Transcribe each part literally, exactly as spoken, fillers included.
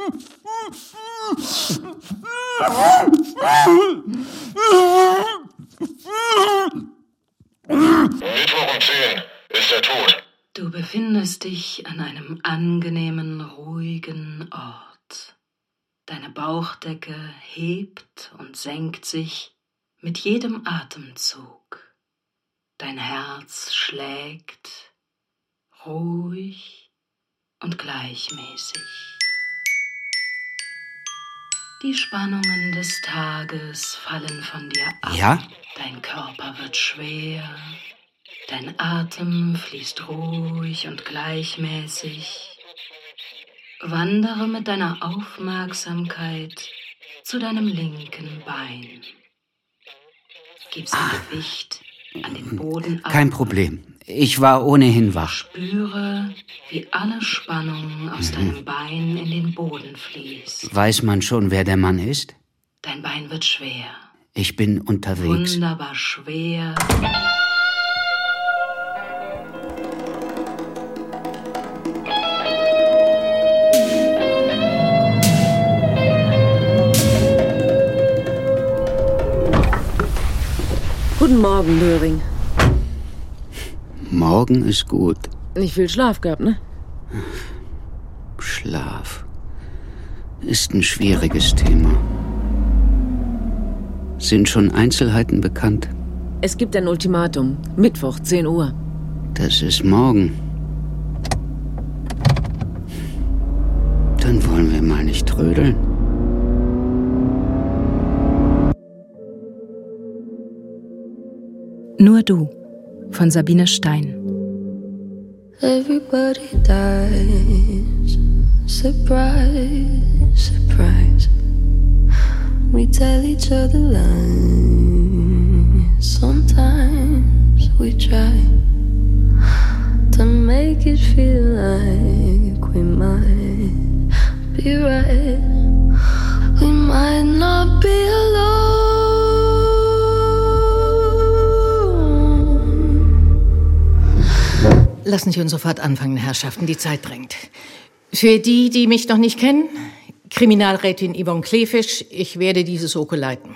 Mittwoch um zehn ist er tot. Du befindest dich an einem angenehmen, ruhigen Ort. Deine Bauchdecke hebt und senkt sich mit jedem Atemzug. Dein Herz schlägt ruhig und gleichmäßig. Die Spannungen des Tages fallen von dir ab. Ja? Dein Körper wird schwer. Dein Atem fließt ruhig und gleichmäßig. Wandere mit deiner Aufmerksamkeit zu deinem linken Bein. Gib sein ah. Gewicht an den Boden ab. Kein Problem. Ich war ohnehin wach. Spüre, wie alle Spannung aus mhm. deinem Bein in den Boden fließt. Weiß man schon, wer der Mann ist? Dein Bein wird schwer. Ich bin unterwegs. Wunderbar schwer. Guten Morgen, Löring. Morgen ist gut. Nicht viel Schlaf gehabt, ne? Schlaf ist ein schwieriges Thema. Sind schon Einzelheiten bekannt? Es gibt ein Ultimatum. Mittwoch, zehn Uhr. Das ist morgen. Dann wollen wir mal nicht trödeln. Nur du von Sabine Stein. Everybody dies. Surprise, surprise. We tell each other lies. Sometimes we try to make it feel like we might be right. We might not be alone. Lassen Sie uns sofort anfangen, Herrschaften, die Zeit drängt. Für die, die mich noch nicht kennen, Kriminalrätin Yvonne Kleefisch, ich werde diese Soko leiten.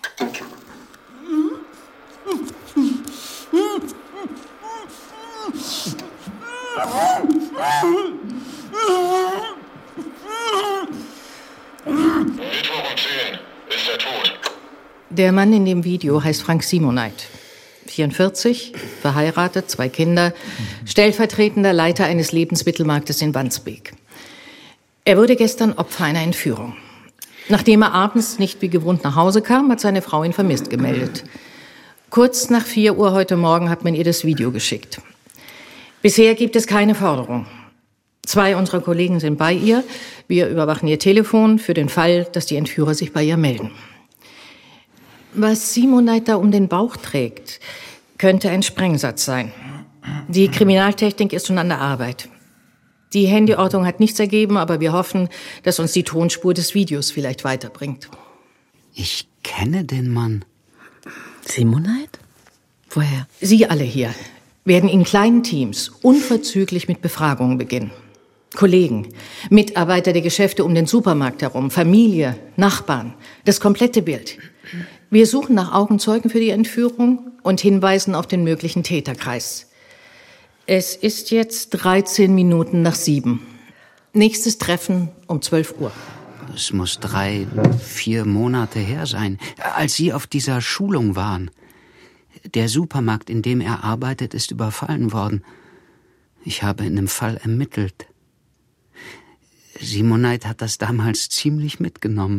Mittwoch um zehn ist er tot. Der Mann in dem Video heißt Frank Simoneit. vierundvierzig, verheiratet, zwei Kinder, stellvertretender Leiter eines Lebensmittelmarktes in Wandsbek. Er wurde gestern Opfer einer Entführung. Nachdem er abends nicht wie gewohnt nach Hause kam, hat seine Frau ihn vermisst gemeldet. Kurz nach vier Uhr heute Morgen hat man ihr das Video geschickt. Bisher gibt es keine Forderung. Zwei unserer Kollegen sind bei ihr. Wir überwachen ihr Telefon für den Fall, dass die Entführer sich bei ihr melden. Was Simoneit da um den Bauch trägt, könnte ein Sprengsatz sein. Die Kriminaltechnik ist schon an der Arbeit. Die Handyortung hat nichts ergeben, aber wir hoffen, dass uns die Tonspur des Videos vielleicht weiterbringt. Ich kenne den Mann. Simoneit? Woher? Sie alle hier werden in kleinen Teams unverzüglich mit Befragungen beginnen. Kollegen, Mitarbeiter der Geschäfte um den Supermarkt herum, Familie, Nachbarn, das komplette Bild. Wir suchen nach Augenzeugen für die Entführung und hinweisen auf den möglichen Täterkreis. Es ist jetzt dreizehn Minuten nach sieben. Nächstes Treffen um zwölf Uhr. Es muss drei, vier Monate her sein, als Sie auf dieser Schulung waren. Der Supermarkt, in dem er arbeitet, ist überfallen worden. Ich habe in dem Fall ermittelt. Simoneit hat das damals ziemlich mitgenommen.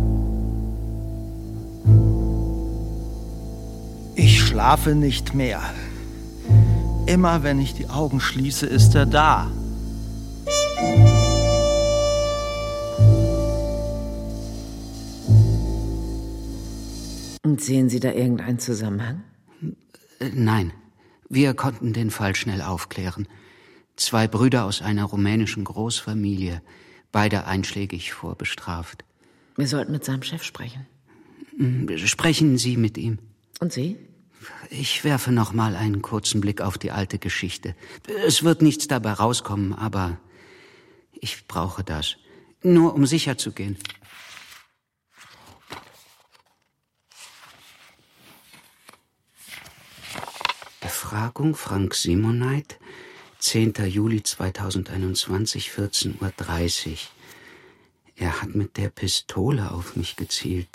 Ich schlafe nicht mehr. Immer wenn ich die Augen schließe, ist er da. Und sehen Sie da irgendeinen Zusammenhang? Nein, wir konnten den Fall schnell aufklären. Zwei Brüder aus einer rumänischen Großfamilie, beide einschlägig vorbestraft. Wir sollten mit seinem Chef sprechen. Sprechen Sie mit ihm. Und Sie? Ich werfe noch mal einen kurzen Blick auf die alte Geschichte. Es wird nichts dabei rauskommen, aber ich brauche das. Nur um sicher zu gehen. Befragung Frank Simoneit, zehnter Juli zweitausendeinundzwanzig, vierzehn Uhr dreißig. Er hat mit der Pistole auf mich gezielt.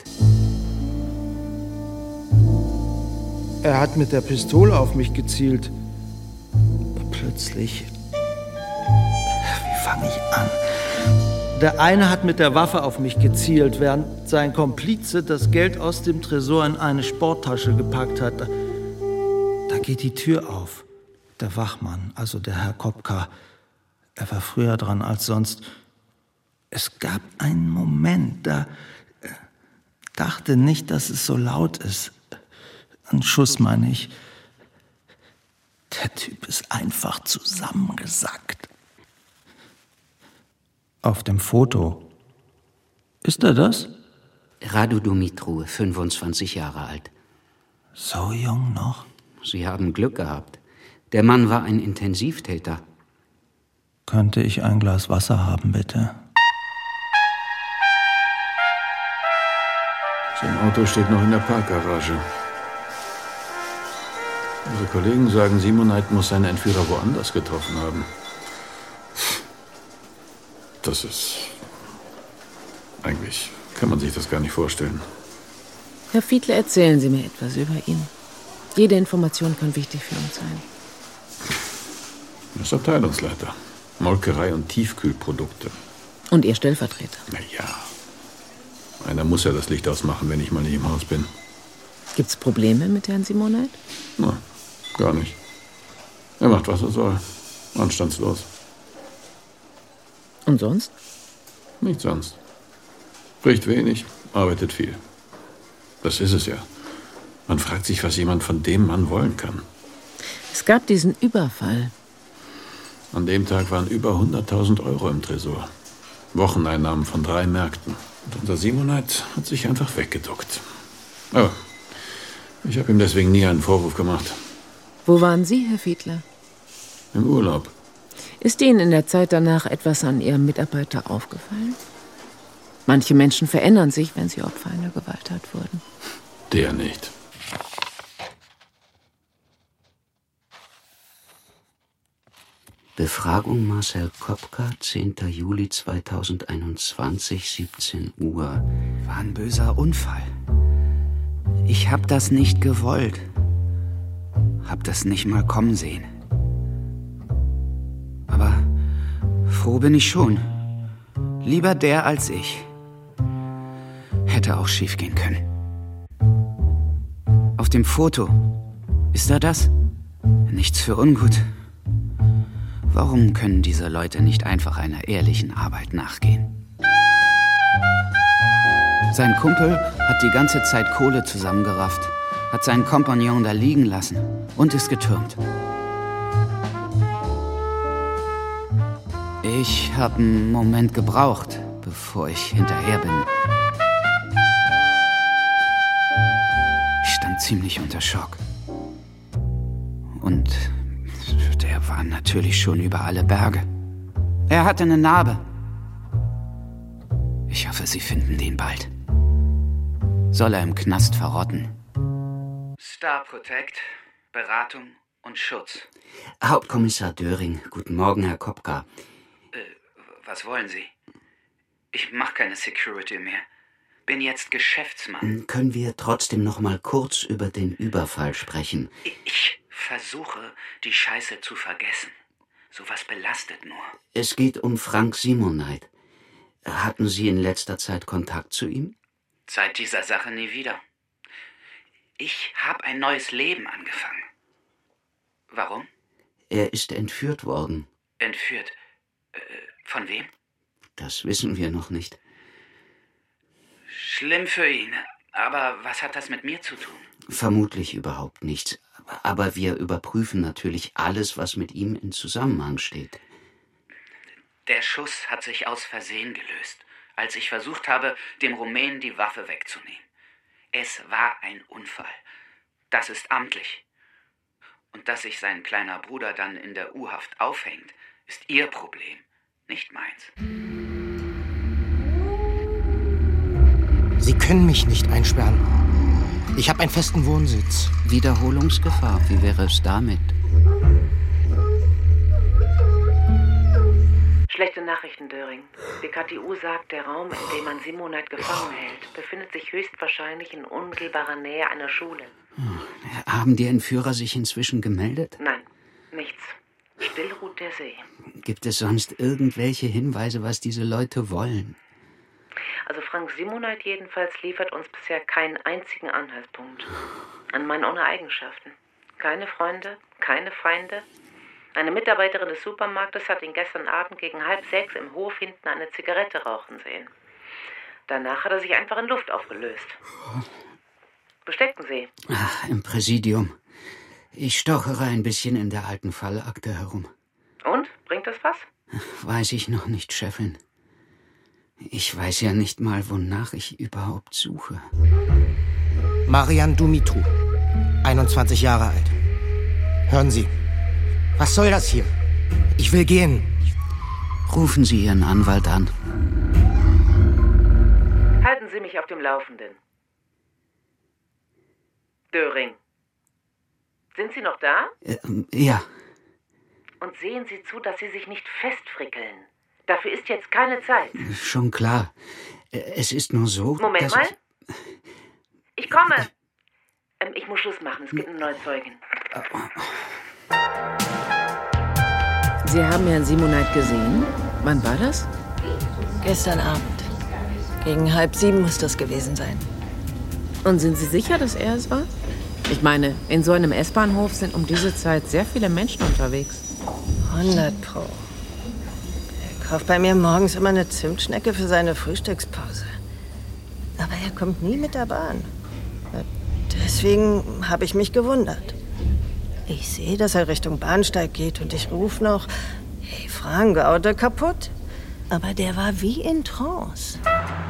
Er hat mit der Pistole auf mich gezielt. Plötzlich... Wie fange ich an? Der eine hat mit der Waffe auf mich gezielt, während sein Komplize das Geld aus dem Tresor in eine Sporttasche gepackt hat. Da geht die Tür auf. Der Wachmann, also der Herr Kopka, er war früher dran als sonst. Es gab einen Moment, da dachte nicht, dass es so laut ist. Ein Schuss, meine ich. Der Typ ist einfach zusammengesackt. Auf dem Foto. Ist er das? Radu Dumitru, fünfundzwanzig Jahre alt. So jung noch? Sie haben Glück gehabt. Der Mann war ein Intensivtäter. Könnte ich ein Glas Wasser haben, bitte? Sein Auto steht noch in der Parkgarage. Unsere Kollegen sagen, Simoneit muss seinen Entführer woanders getroffen haben. Das ist... Eigentlich kann man sich das gar nicht vorstellen. Herr Fiedler, erzählen Sie mir etwas über ihn. Jede Information kann wichtig für uns sein. Er ist Abteilungsleiter. Molkerei und Tiefkühlprodukte. Und Ihr Stellvertreter? Na ja. Einer muss ja das Licht ausmachen, wenn ich mal nicht im Haus bin. Gibt's Probleme mit Herrn Simoneit? Na, gar nicht. Er macht, was er soll. Anstandslos. Und sonst? Nichts sonst. Spricht wenig, arbeitet viel. Das ist es ja. Man fragt sich, was jemand von dem Mann wollen kann. Es gab diesen Überfall. An dem Tag waren über hunderttausend Euro im Tresor. Wocheneinnahmen von drei Märkten. Und unser Simoneit hat sich einfach weggeduckt. Aber ich habe ihm deswegen nie einen Vorwurf gemacht. Wo waren Sie, Herr Fiedler? Im Urlaub. Ist Ihnen in der Zeit danach etwas an Ihrem Mitarbeiter aufgefallen? Manche Menschen verändern sich, wenn sie Opfer einer Gewalttat wurden. Der nicht. Befragung Marcel Kopka, zehnter Juli zweitausendeinundzwanzig, siebzehn Uhr. War ein böser Unfall. Ich hab das nicht gewollt. Hab das nicht mal kommen sehen. Aber froh bin ich schon. Lieber der als ich. Hätte auch schief gehen können. Auf dem Foto. Ist er das? Nichts für ungut. Warum können diese Leute nicht einfach einer ehrlichen Arbeit nachgehen? Sein Kumpel hat die ganze Zeit Kohle zusammengerafft, hat seinen Kompagnon da liegen lassen und ist getürmt. Ich habe einen Moment gebraucht, bevor ich hinterher bin. Ich stand ziemlich unter Schock. Und der war natürlich schon über alle Berge. Er hatte eine Narbe. Ich hoffe, Sie finden den bald. Soll er im Knast verrotten. Star Protect, Beratung und Schutz. Hauptkommissar Döring, guten Morgen, Herr Kopka. Äh, was wollen Sie? Ich mache keine Security mehr. Bin jetzt Geschäftsmann. Können wir trotzdem noch mal kurz über den Überfall sprechen? Ich versuche, die Scheiße zu vergessen. Sowas belastet nur. Es geht um Frank Simoneit. Hatten Sie in letzter Zeit Kontakt zu ihm? Seit dieser Sache nie wieder. Ich habe ein neues Leben angefangen. Warum? Er ist entführt worden. Entführt? Äh, von wem? Das wissen wir noch nicht. Schlimm für ihn. Aber was hat das mit mir zu tun? Vermutlich überhaupt nichts. Aber wir überprüfen natürlich alles, was mit ihm in Zusammenhang steht. Der Schuss hat sich aus Versehen gelöst, als ich versucht habe, dem Rumänen die Waffe wegzunehmen. Es war ein Unfall. Das ist amtlich. Und dass sich sein kleiner Bruder dann in der U-Haft aufhängt, ist Ihr Problem, nicht meins. Befragung Marcel Kopka, zehnter Juli zweitausendeinundzwanzig, siebzehn Uhr. War ein böser Unfall. Ich hab das nicht gewollt. Lieber der als ich. Hätte auch schief gehen können. Sie können mich nicht einsperren. Ich habe einen festen Wohnsitz. Wiederholungsgefahr, wie wäre es damit? Schlechte Nachrichten, Döring. Die K T U sagt, der Raum, in dem man Simonite gefangen hält, befindet sich höchstwahrscheinlich in unmittelbarer Nähe einer Schule. Haben die Entführer sich inzwischen gemeldet? Nein, nichts. Still ruht der See. Gibt es sonst irgendwelche Hinweise, was diese Leute wollen? Also Frank Simonite jedenfalls liefert uns bisher keinen einzigen Anhaltspunkt. Ein Mann ohne Eigenschaften. Keine Freunde, keine Feinde. Eine Mitarbeiterin des Supermarktes hat ihn gestern Abend gegen halb sechs im Hof hinten eine Zigarette rauchen sehen. Danach hat er sich einfach in Luft aufgelöst. Wo stecken Sie? Ach, im Präsidium. Ich stochere ein bisschen in der alten Fallakte herum. Und? Bringt das was? Weiß ich noch nicht, Chefin. Ich weiß ja nicht mal, wonach ich überhaupt suche. Marian Dumitru, einundzwanzig Jahre alt. Hören Sie, was soll das hier? Ich will gehen. Rufen Sie Ihren Anwalt an. Halten Sie mich auf dem Laufenden. Döring. Sind Sie noch da? Äh, ja. Und sehen Sie zu, dass Sie sich nicht festfrickeln. Dafür ist jetzt keine Zeit. Schon klar. Es ist nur so, Moment dass mal. Ich, ich komme. Ähm, ich muss Schluss machen. Es gibt eine neue Zeugin. Sie haben Herrn Simonite gesehen? Wann war das? Gestern Abend. Gegen halb sieben muss das gewesen sein. Und sind Sie sicher, dass er es war? Ich meine, in so einem S-Bahnhof sind um diese Zeit sehr viele Menschen unterwegs. hundert Pro. Er kauft bei mir morgens immer eine Zimtschnecke für seine Frühstückspause. Aber er kommt nie mit der Bahn. Deswegen habe ich mich gewundert. Ich sehe, dass er Richtung Bahnsteig geht und ich rufe noch, hey Frank, Auto kaputt? Aber der war wie in Trance.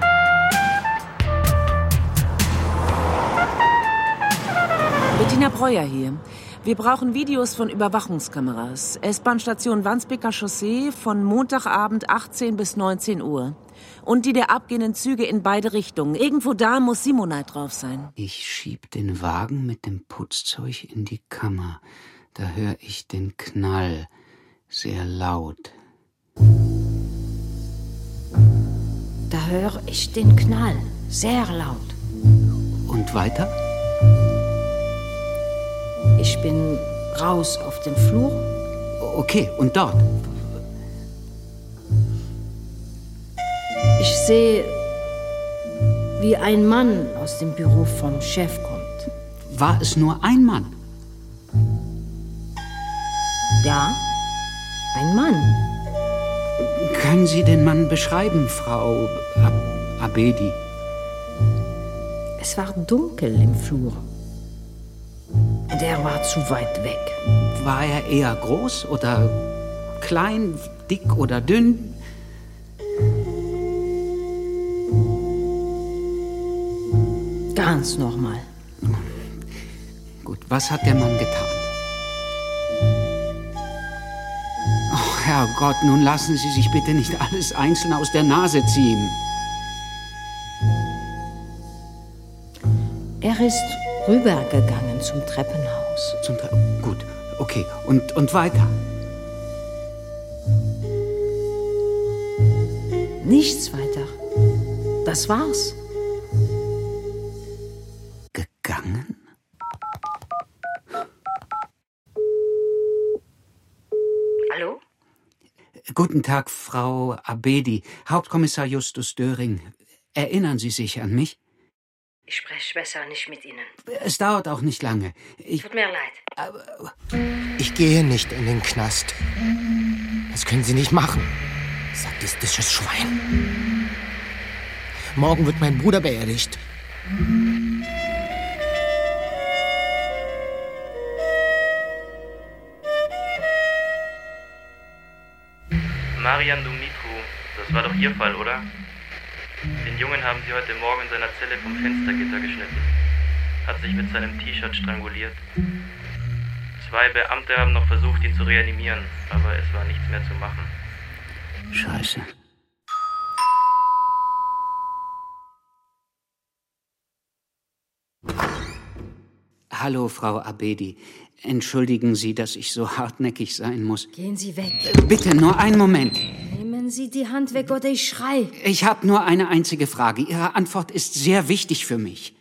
Bettina Breuer hier. Wir brauchen Videos von Überwachungskameras. S-Bahn-Station Wandsbeker Chaussee von Montagabend achtzehn bis neunzehn Uhr. Und die der abgehenden Züge in beide Richtungen. Irgendwo da muss Simonite drauf sein. Ich schieb den Wagen mit dem Putzzeug in die Kammer. Da höre ich den Knall. Sehr laut. Da höre ich den Knall. Sehr laut. Und weiter? Ich bin raus auf den Flur. Okay, und dort? Ich sehe, wie ein Mann aus dem Büro vom Chef kommt. War es nur ein Mann? Ja, ein Mann. Können Sie den Mann beschreiben, Frau Ab Abedi? Es war dunkel im Flur. Und er war zu weit weg. War er eher groß oder klein, dick oder dünn? Ganz normal. Gut, was hat der Mann getan? Oh, Herrgott, nun lassen Sie sich bitte nicht alles einzeln aus der Nase ziehen. Er ist rübergegangen zum Treppenhaus. Zum Tre Gut, okay. Und, und weiter? Nichts weiter. Das war's. Gegangen? Hallo? Guten Tag, Frau Abedi. Hauptkommissar Justus Döring. Erinnern Sie sich an mich? Ich spreche besser nicht mit Ihnen. Es dauert auch nicht lange. Ich, Tut mir leid. Ich gehe nicht in den Knast. Das können Sie nicht machen. Sadistisches Schwein. Morgen wird mein Bruder beerdigt. Marian Dumitru, das war doch Ihr Fall, oder? Den Jungen haben Sie heute Morgen in seiner Zelle vom Fenstergitter geschnitten. Hat sich mit seinem T-Shirt stranguliert. Zwei Beamte haben noch versucht, ihn zu reanimieren, aber es war nichts mehr zu machen. Scheiße. Hallo, Frau Abedi. Entschuldigen Sie, dass ich so hartnäckig sein muss. Gehen Sie weg. Bitte, nur einen Moment. Nehmen Sie die Hand weg oder ich schrei. Ich habe nur eine einzige Frage. Ihre Antwort ist sehr wichtig für mich.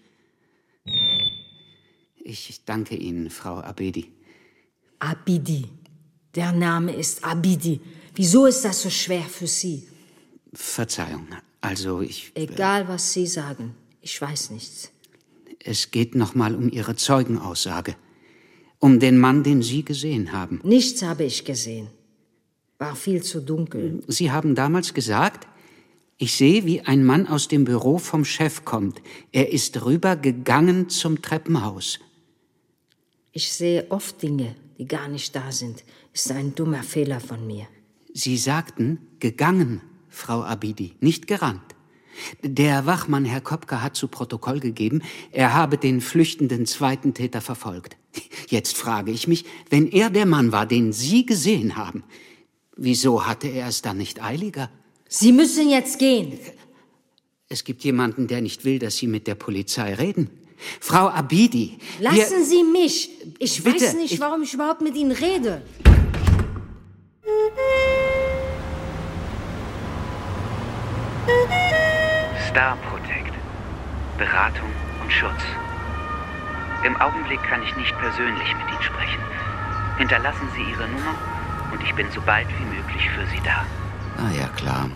Ich danke Ihnen, Frau Abedi. Abidi. Der Name ist Abidi. Wieso ist das so schwer für Sie? Verzeihung, also ich... Egal, was Sie sagen. Ich weiß nichts. Es geht nochmal um Ihre Zeugenaussage. Um den Mann, den Sie gesehen haben. Nichts habe ich gesehen. War viel zu dunkel. Sie haben damals gesagt, ich sehe, wie ein Mann aus dem Büro vom Chef kommt. Er ist rübergegangen zum Treppenhaus. Ich sehe oft Dinge, die gar nicht da sind. Ist ein dummer Fehler von mir. Sie sagten, gegangen, Frau Abidi, nicht gerannt. Der Wachmann, Herr Kopka, hat zu Protokoll gegeben, er habe den flüchtenden zweiten Täter verfolgt. Jetzt frage ich mich, wenn er der Mann war, den Sie gesehen haben, wieso hatte er es dann nicht eiliger? Sie müssen jetzt gehen. Es gibt jemanden, der nicht will, dass Sie mit der Polizei reden. Frau Abidi. Lassen Sie mich. Ich Bitte, weiß nicht, ich warum ich überhaupt mit Ihnen rede. Star Protect. Beratung und Schutz. Im Augenblick kann ich nicht persönlich mit Ihnen sprechen. Hinterlassen Sie Ihre Nummer und ich bin so bald wie möglich für Sie da. Ah ja, klar.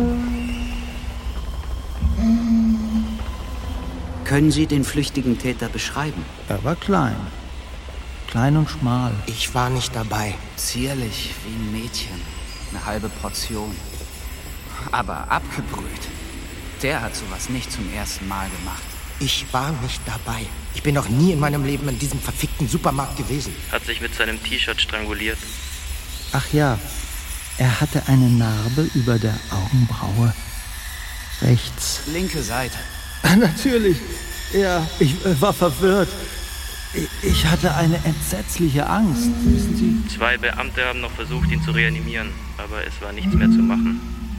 Können Sie den flüchtigen Täter beschreiben? Er war klein. Klein und schmal. Ich war nicht dabei. Zierlich wie ein Mädchen. Eine halbe Portion. Aber abgebrüht. Der hat sowas nicht zum ersten Mal gemacht. Ich war nicht dabei. Ich bin noch nie in meinem Leben in diesem verfickten Supermarkt gewesen. Hat sich mit seinem T-Shirt stranguliert. Ach ja, er hatte eine Narbe über der Augenbraue. Rechts. Linke Seite. Natürlich. Ja, ich äh, war verwirrt. Ich, ich hatte eine entsetzliche Angst, wissen Sie? Zwei Beamte haben noch versucht, ihn zu reanimieren, aber es war nichts mehr zu machen.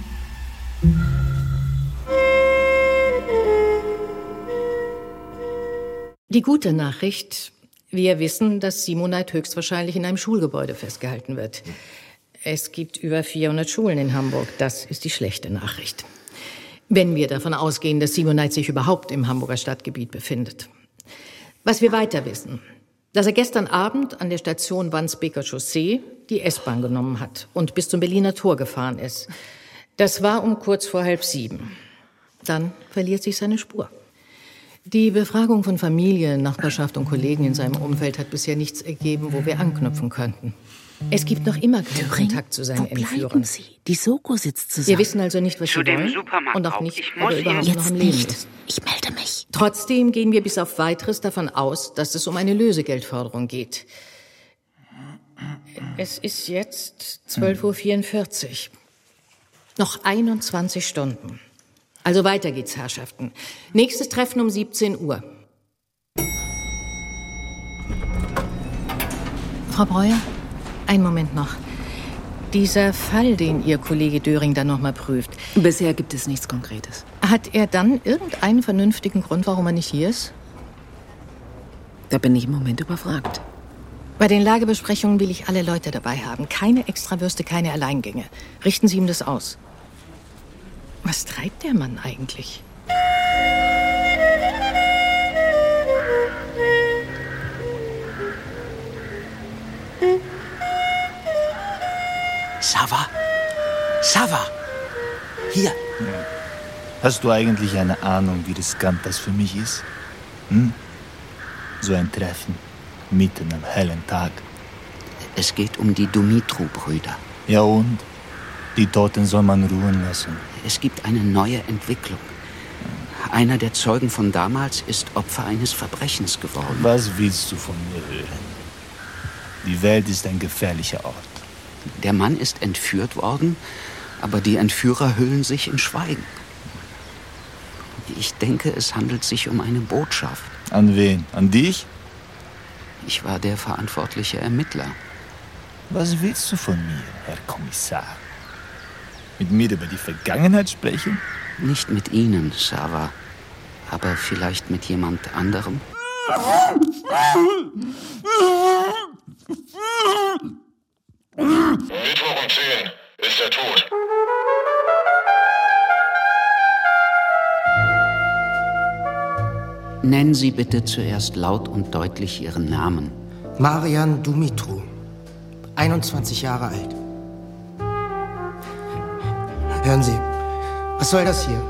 Die gute Nachricht: Wir wissen, dass Simonite höchstwahrscheinlich in einem Schulgebäude festgehalten wird. Es gibt über vierhundert Schulen in Hamburg. Das ist die schlechte Nachricht. Wenn wir davon ausgehen, dass Simonite sich überhaupt im Hamburger Stadtgebiet befindet. Was wir weiter wissen: dass er gestern Abend an der Station Wandsbeker Chaussee die S-Bahn genommen hat und bis zum Berliner Tor gefahren ist. Das war um kurz vor halb sieben. Dann verliert sich seine Spur. Die Befragung von Familie, Nachbarschaft und Kollegen in seinem Umfeld hat bisher nichts ergeben, wo wir anknüpfen könnten. Es gibt noch immer keinen Döring, Kontakt zu seinen wo bleiben Entführern. Sie? Die Soko sitzt zusammen. Wir wissen also nicht, was Zu sie dem wollen Supermarkt und auch auch. nicht, Ich ob muss er überhaupt Ihnen- noch am Jetzt Leben nicht. ist. Ich melde mich. Trotzdem gehen wir bis auf Weiteres davon aus, dass es um eine Lösegeldforderung geht. Es ist jetzt zwölf Uhr vierundvierzig. Noch einundzwanzig Stunden. Also weiter geht's, Herrschaften. Nächstes Treffen um siebzehn Uhr. Frau Breuer, einen Moment noch. Dieser Fall, den Ihr Kollege Döring dann noch mal prüft. Bisher gibt es nichts Konkretes. Hat er dann irgendeinen vernünftigen Grund, warum er nicht hier ist? Da bin ich im Moment überfragt. Bei den Lagebesprechungen will ich alle Leute dabei haben. Keine Extrawürste, keine Alleingänge. Richten Sie ihm das aus. Was treibt der Mann eigentlich? Sava? Sava! Hier! Hast du eigentlich eine Ahnung, wie riskant das für mich ist? Hm? So ein Treffen, mitten am hellen Tag. Es geht um die Dumitru-Brüder. Ja und? Die Toten soll man ruhen lassen. Es gibt eine neue Entwicklung. Einer der Zeugen von damals ist Opfer eines Verbrechens geworden. Was willst du von mir hören? Die Welt ist ein gefährlicher Ort. Der Mann ist entführt worden, aber die Entführer hüllen sich in Schweigen. Ich denke, es handelt sich um eine Botschaft. An wen? An dich? Ich war der verantwortliche Ermittler. Was willst du von mir, Herr Kommissar? Mit mir über die Vergangenheit sprechen? Nicht mit Ihnen, Sava, aber vielleicht mit jemand anderem. Mittwoch um zehn ist er tot. Nennen Sie bitte zuerst laut und deutlich Ihren Namen. Marian Dumitru, einundzwanzig Jahre alt. Hören Sie, was soll das hier?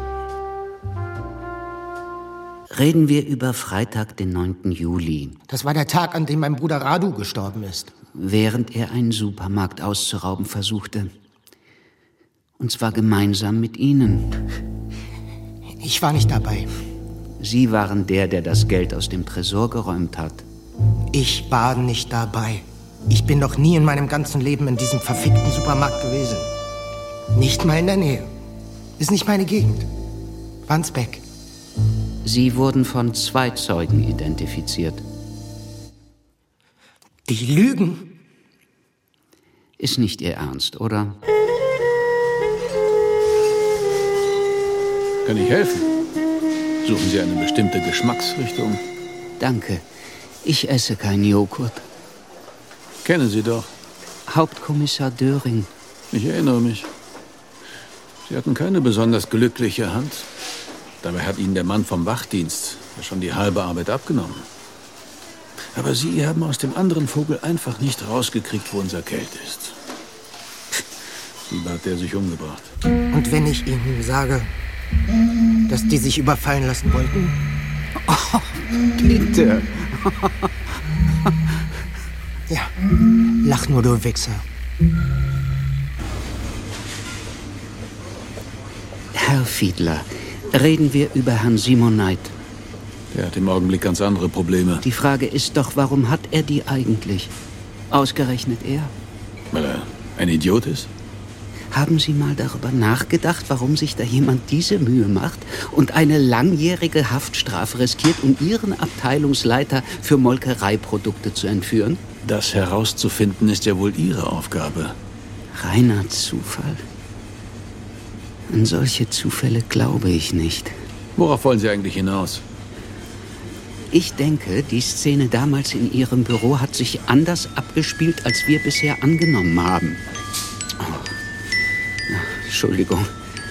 Reden wir über Freitag, den neunten Juli. Das war der Tag, an dem mein Bruder Radu gestorben ist. Während er einen Supermarkt auszurauben versuchte. Und zwar gemeinsam mit Ihnen. Ich war nicht dabei. Sie waren der, der das Geld aus dem Tresor geräumt hat. Ich war nicht dabei. Ich bin noch nie in meinem ganzen Leben in diesem verfickten Supermarkt gewesen. Nicht mal in der Nähe. Ist nicht meine Gegend. Wandsbek. Sie wurden von zwei Zeugen identifiziert. Die lügen? Ist nicht Ihr Ernst, oder? Kann ich helfen? Suchen Sie eine bestimmte Geschmacksrichtung? Danke. Ich esse keinen Joghurt. Kennen Sie doch. Hauptkommissar Döring. Ich erinnere mich. Sie hatten keine besonders glückliche Hand. Dabei hat Ihnen der Mann vom Wachdienst ja schon die halbe Arbeit abgenommen. Aber Sie haben aus dem anderen Vogel einfach nicht rausgekriegt, wo unser Geld ist. Lieber hat der sich umgebracht. Und wenn ich Ihnen sage, dass die sich überfallen lassen wollten? Oh, bitte. Ja, lach nur, du Wichser. Herr Fiedler, reden wir über Herrn Simoneit. Der hat im Augenblick ganz andere Probleme. Die Frage ist doch, warum hat er die eigentlich? Ausgerechnet er? Weil er ein Idiot ist? Haben Sie mal darüber nachgedacht, warum sich da jemand diese Mühe macht und eine langjährige Haftstrafe riskiert, um Ihren Abteilungsleiter für Molkereiprodukte zu entführen? Das herauszufinden ist ja wohl Ihre Aufgabe. Reiner Zufall. An solche Zufälle glaube ich nicht. Worauf wollen Sie eigentlich hinaus? Ich denke, die Szene damals in Ihrem Büro hat sich anders abgespielt, als wir bisher angenommen haben. Oh. Entschuldigung.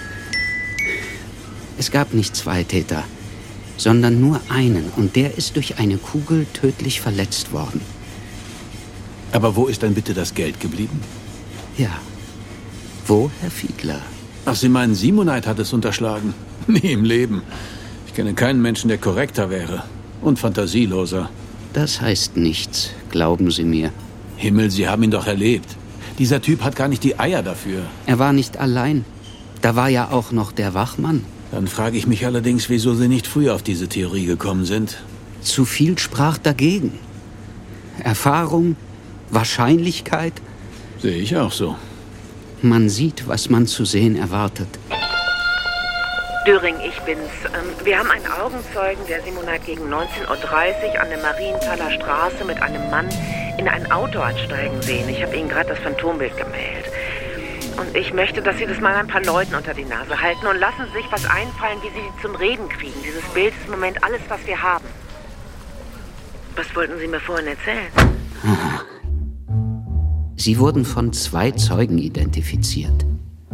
Es gab nicht zwei Täter, sondern nur einen. Und der ist durch eine Kugel tödlich verletzt worden. Aber wo ist dann bitte das Geld geblieben? Ja. Wo, Herr Fiedler? Ach, Sie meinen, Simoneit hat es unterschlagen? Nie im Leben. Ich kenne keinen Menschen, der korrekter wäre. Und fantasieloser. Das heißt nichts, glauben Sie mir. Himmel, Sie haben ihn doch erlebt. Dieser Typ hat gar nicht die Eier dafür. Er war nicht allein. Da war ja auch noch der Wachmann. Dann frage ich mich allerdings, wieso Sie nicht früher auf diese Theorie gekommen sind. Zu viel sprach dagegen. Erfahrung, Wahrscheinlichkeit. Sehe ich auch so. Man sieht, was man zu sehen erwartet. Döring, ich bin's. Ähm, wir haben einen Augenzeugen, der Simoneit gegen neunzehn Uhr dreißig an der Marienthaler Straße mit einem Mann in ein Auto hat steigen sehen. Ich habe Ihnen gerade das Phantombild gemeldet. Und ich möchte, dass Sie das mal ein paar Leuten unter die Nase halten und lassen sich was einfallen, wie Sie die zum Reden kriegen. Dieses Bild ist im Moment alles, was wir haben. Was wollten Sie mir vorhin erzählen? Aha. Sie wurden von zwei Zeugen identifiziert.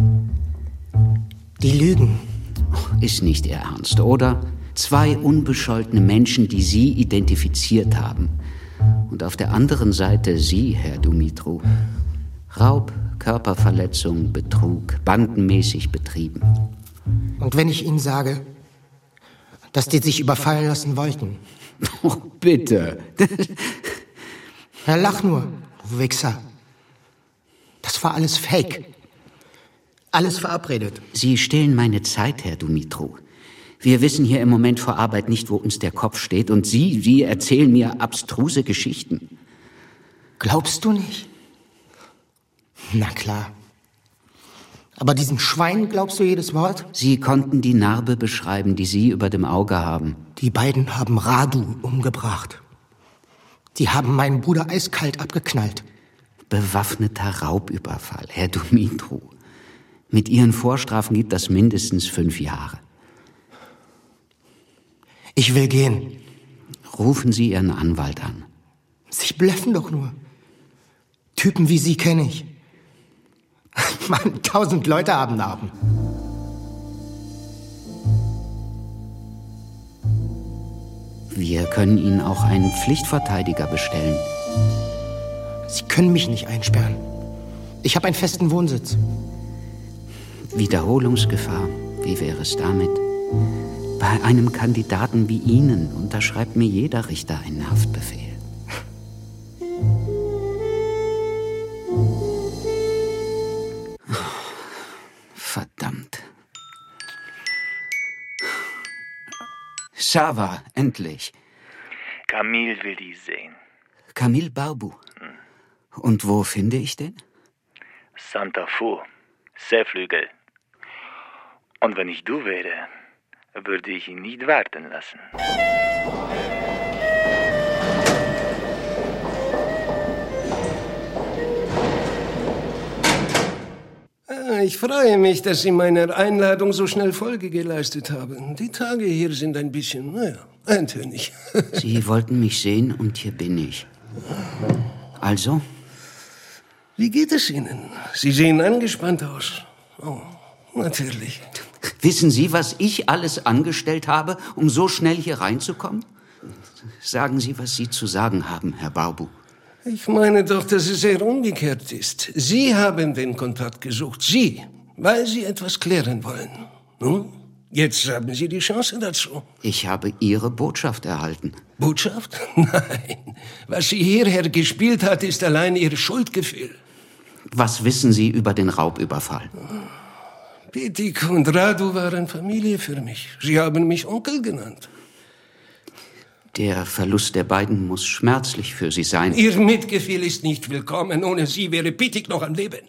Die lügen. Ist nicht Ihr Ernst, oder? Zwei unbescholtene Menschen, die Sie identifiziert haben. Und auf der anderen Seite Sie, Herr Dumitru. Raub, Körperverletzung, Betrug, bandenmäßig betrieben. Und wenn ich Ihnen sage, dass die sich überfallen lassen wollten? Oh, bitte. Ja, lach nur, du Wichser. Das war alles Fake. Alles verabredet. Sie stehlen meine Zeit, Herr Dumitru. Wir wissen hier im Moment vor Arbeit nicht, wo uns der Kopf steht. Und Sie, Sie erzählen mir abstruse Geschichten. Glaubst du nicht? Na klar. Aber diesem Schwein glaubst du jedes Wort? Sie konnten die Narbe beschreiben, die Sie über dem Auge haben. Die beiden haben Radu umgebracht. Die haben meinen Bruder eiskalt abgeknallt. Bewaffneter Raubüberfall, Herr Dumitru. Mit Ihren Vorstrafen gibt das mindestens fünf Jahre. Ich will gehen. Rufen Sie Ihren Anwalt an. Sie bluffen doch nur. Typen wie Sie kenne ich. Mann, tausend Leute haben Narben. Wir können Ihnen auch einen Pflichtverteidiger bestellen. Sie können mich nicht einsperren. Ich habe einen festen Wohnsitz. Wiederholungsgefahr, wie wäre es damit? Bei einem Kandidaten wie Ihnen unterschreibt mir jeder Richter einen Haftbefehl. Verdammt. Sava, endlich. Camille will die sehen. Camille Barbu. Und wo finde ich den? Santa Fu, Seeflügel. Und wenn ich du wäre, würde ich ihn nicht warten lassen. Ich freue mich, dass Sie meiner Einladung so schnell Folge geleistet haben. Die Tage hier sind ein bisschen, naja, eintönig. Sie wollten mich sehen und hier bin ich. Also? Wie geht es Ihnen? Sie sehen angespannt aus. Oh, natürlich. Wissen Sie, was ich alles angestellt habe, um so schnell hier reinzukommen? Sagen Sie, was Sie zu sagen haben, Herr Barbu. Ich meine doch, dass es eher umgekehrt ist. Sie haben den Kontakt gesucht. Sie, weil Sie etwas klären wollen. Nun, jetzt haben Sie die Chance dazu. Ich habe Ihre Botschaft erhalten. Botschaft? Nein. Was sie hierher gespielt hat, ist allein ihr Schuldgefühl. Was wissen Sie über den Raubüberfall? Pitik und Radu waren Familie für mich. Sie haben mich Onkel genannt. Der Verlust der beiden muss schmerzlich für Sie sein. Ihr Mitgefühl ist nicht willkommen. Ohne Sie wäre Pitik noch am Leben.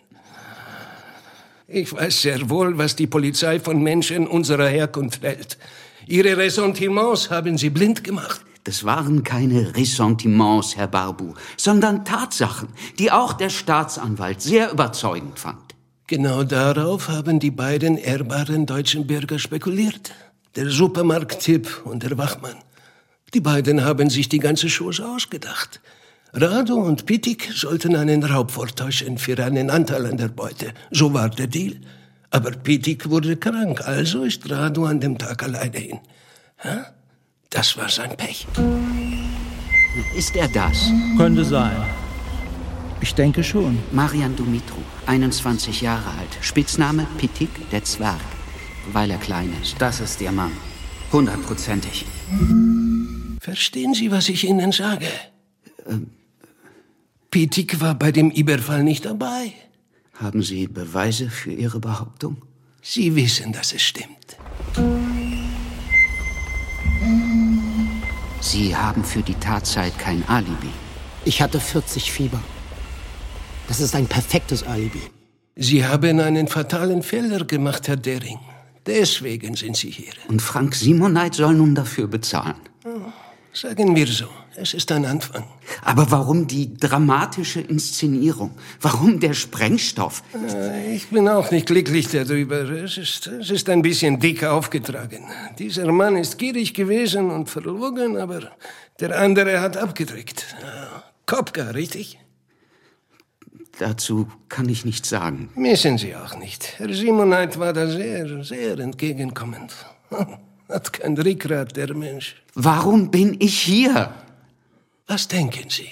Ich weiß sehr wohl, was die Polizei von Menschen unserer Herkunft hält. Ihre Ressentiments haben Sie blind gemacht. Das waren keine Ressentiments, Herr Barbu, sondern Tatsachen, die auch der Staatsanwalt sehr überzeugend fand. Genau darauf haben die beiden ehrbaren deutschen Bürger spekuliert. Der Supermarkttyp und der Wachmann. Die beiden haben sich die ganze Chose ausgedacht. Radu und Pitik sollten einen Raub vortäuschen für einen Anteil an der Beute. So war der Deal. Aber Pitik wurde krank, also ist Radu an dem Tag alleine hin. Ja? Das war sein Pech. Ist er das? Könnte sein. Ich denke schon. Marian Dumitru, einundzwanzig Jahre alt. Spitzname Pitik, der Zwerg. Weil er klein ist. Das ist Ihr Mann. Hundertprozentig. Verstehen Sie, was ich Ihnen sage? Ähm. Pitik war bei dem Überfall nicht dabei. Haben Sie Beweise für Ihre Behauptung? Sie wissen, dass es stimmt. Sie haben für die Tatzeit kein Alibi. Ich hatte vierzig Fieber. Das ist ein perfektes Alibi. Sie haben einen fatalen Fehler gemacht, Herr Dering. Deswegen sind Sie hier. Und Frank Simoneit soll nun dafür bezahlen. Sagen wir so, es ist ein Anfang. Aber warum die dramatische Inszenierung? Warum der Sprengstoff? Ich bin auch nicht glücklich darüber. Es ist, es ist ein bisschen dick aufgetragen. Dieser Mann ist gierig gewesen und verlogen, aber der andere hat abgedrückt. Kopka, richtig? Dazu kann ich nichts sagen. Müssen Sie auch nicht. Herr Simoneit war da sehr, sehr entgegenkommend. Hat kein Rückgrat, der Mensch. Warum bin ich hier? Was denken Sie?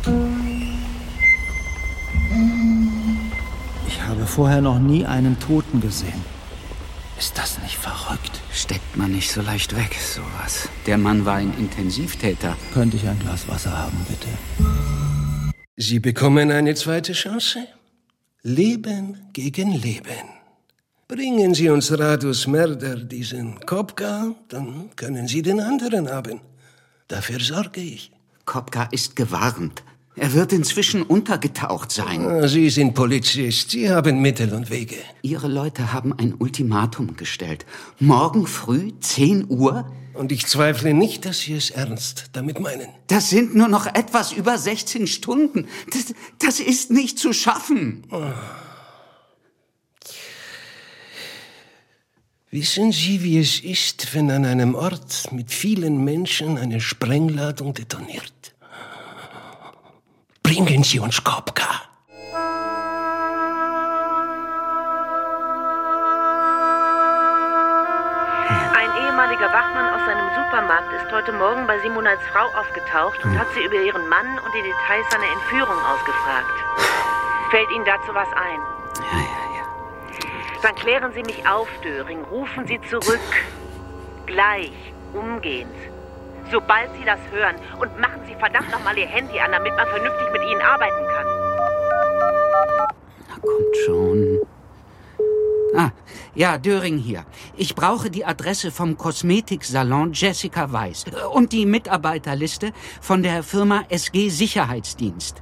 Ich habe vorher noch nie einen Toten gesehen. Ist das nicht verrückt? Steckt man nicht so leicht weg, sowas. Der Mann war ein Intensivtäter. Könnte ich ein Glas Wasser haben, bitte? Sie bekommen eine zweite Chance. Leben gegen Leben. Bringen Sie uns Radus Mörder diesen Kopka, dann können Sie den anderen haben. Dafür sorge ich. Kopka ist gewarnt. Er wird inzwischen untergetaucht sein. Sie sind Polizist. Sie haben Mittel und Wege. Ihre Leute haben ein Ultimatum gestellt. Morgen früh, zehn Uhr? Und ich zweifle nicht, dass Sie es ernst damit meinen. Das sind nur noch etwas über sechzehn Stunden. Das, das ist nicht zu schaffen. Oh. Wissen Sie, wie es ist, wenn an einem Ort mit vielen Menschen eine Sprengladung detoniert? Bringen Sie uns Kopka. Ein ehemaliger Wachmann aus seinem Supermarkt ist heute Morgen bei Simonaits Frau aufgetaucht und hat sie über ihren Mann und die Details seiner Entführung ausgefragt. Fällt Ihnen dazu was ein? Ja, ja, ja. Dann klären Sie mich auf, Döring. Rufen Sie zurück. Gleich. Umgehend. Sobald Sie das hören. Und machen Sie verdammt nochmal Ihr Handy an, damit man vernünftig mit Ihnen arbeiten kann. Na, kommt schon. Ah, ja, Döring hier. Ich brauche die Adresse vom Kosmetiksalon Jessica Weiß und die Mitarbeiterliste von der Firma S G Sicherheitsdienst.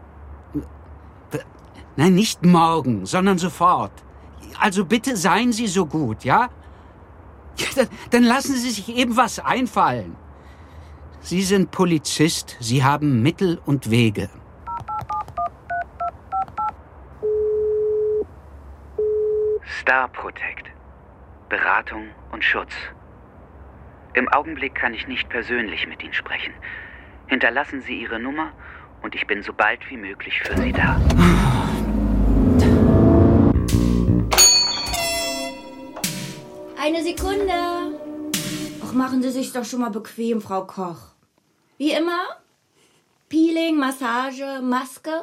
Nein, nicht morgen, sondern sofort. Also bitte seien Sie so gut, ja? Ja, dann, dann lassen Sie sich eben was einfallen. Sie sind Polizist, Sie haben Mittel und Wege. Star Protect. Beratung und Schutz. Im Augenblick kann ich nicht persönlich mit Ihnen sprechen. Hinterlassen Sie Ihre Nummer und ich bin so bald wie möglich für Sie da. Eine Sekunde. Ach, machen Sie sich doch schon mal bequem, Frau Koch. Wie immer? Peeling, Massage, Maske?